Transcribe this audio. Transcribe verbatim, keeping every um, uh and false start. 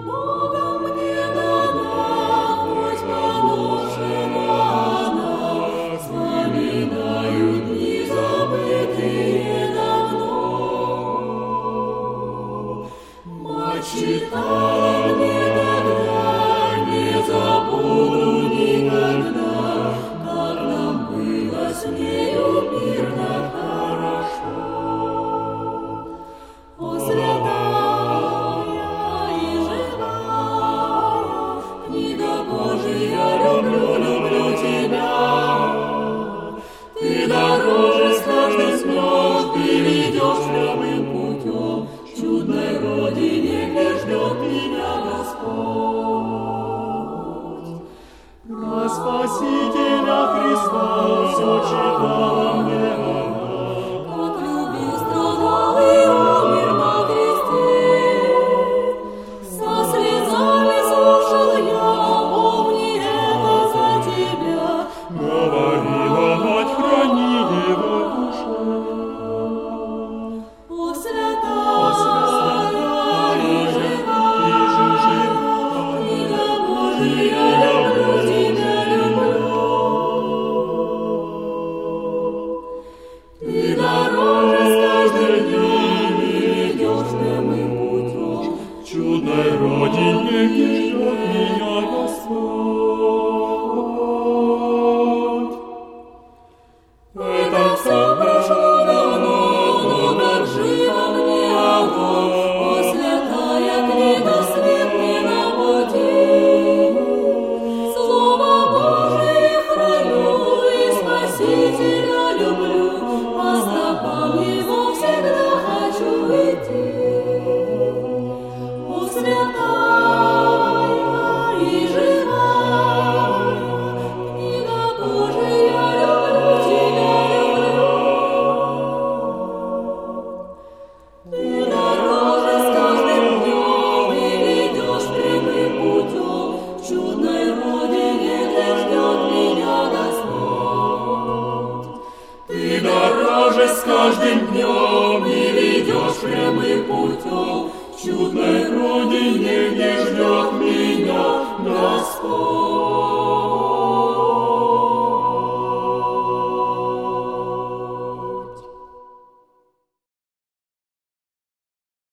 Богом мне дана, хоть поношена она, вспоминаю дни забытые давно. Мать читала мне тогда, не забуду никогда, как нам было с нею мирно хорошо. О, святая и живая, книга Божия, люблю, люблю тебя. Ты дороже с каждым слез, ты ведешь прямым путем к чудной родине, где ждет меня Господь. Про Спасителя Христа все читала мне она, как любил, страдал и умер на кресте. Со слезами слушал я, помни это за тебя, говорила мать, храни его душу. О, святая и живая, книга Божия, люблю тебя, люблю. Ты дороже с каждым днем и ведешь прямым путем к чудной родине, где ждет меня Господь. Это все прошло давно, но как живо мне оно, о, святая книга, свет мне на пути. Слово Божие храню и Спасителя люблю, по стопам его всегда хочу идти. О, святая и живая, книга Божия, люблю тебя, люблю. Ты дороже с каждым днем и ведешь прямым путем к чудной родине, где ждет меня Господь. Ты дороже с каждым днем и ведешь прямым путем к чудной родине, где ждет меня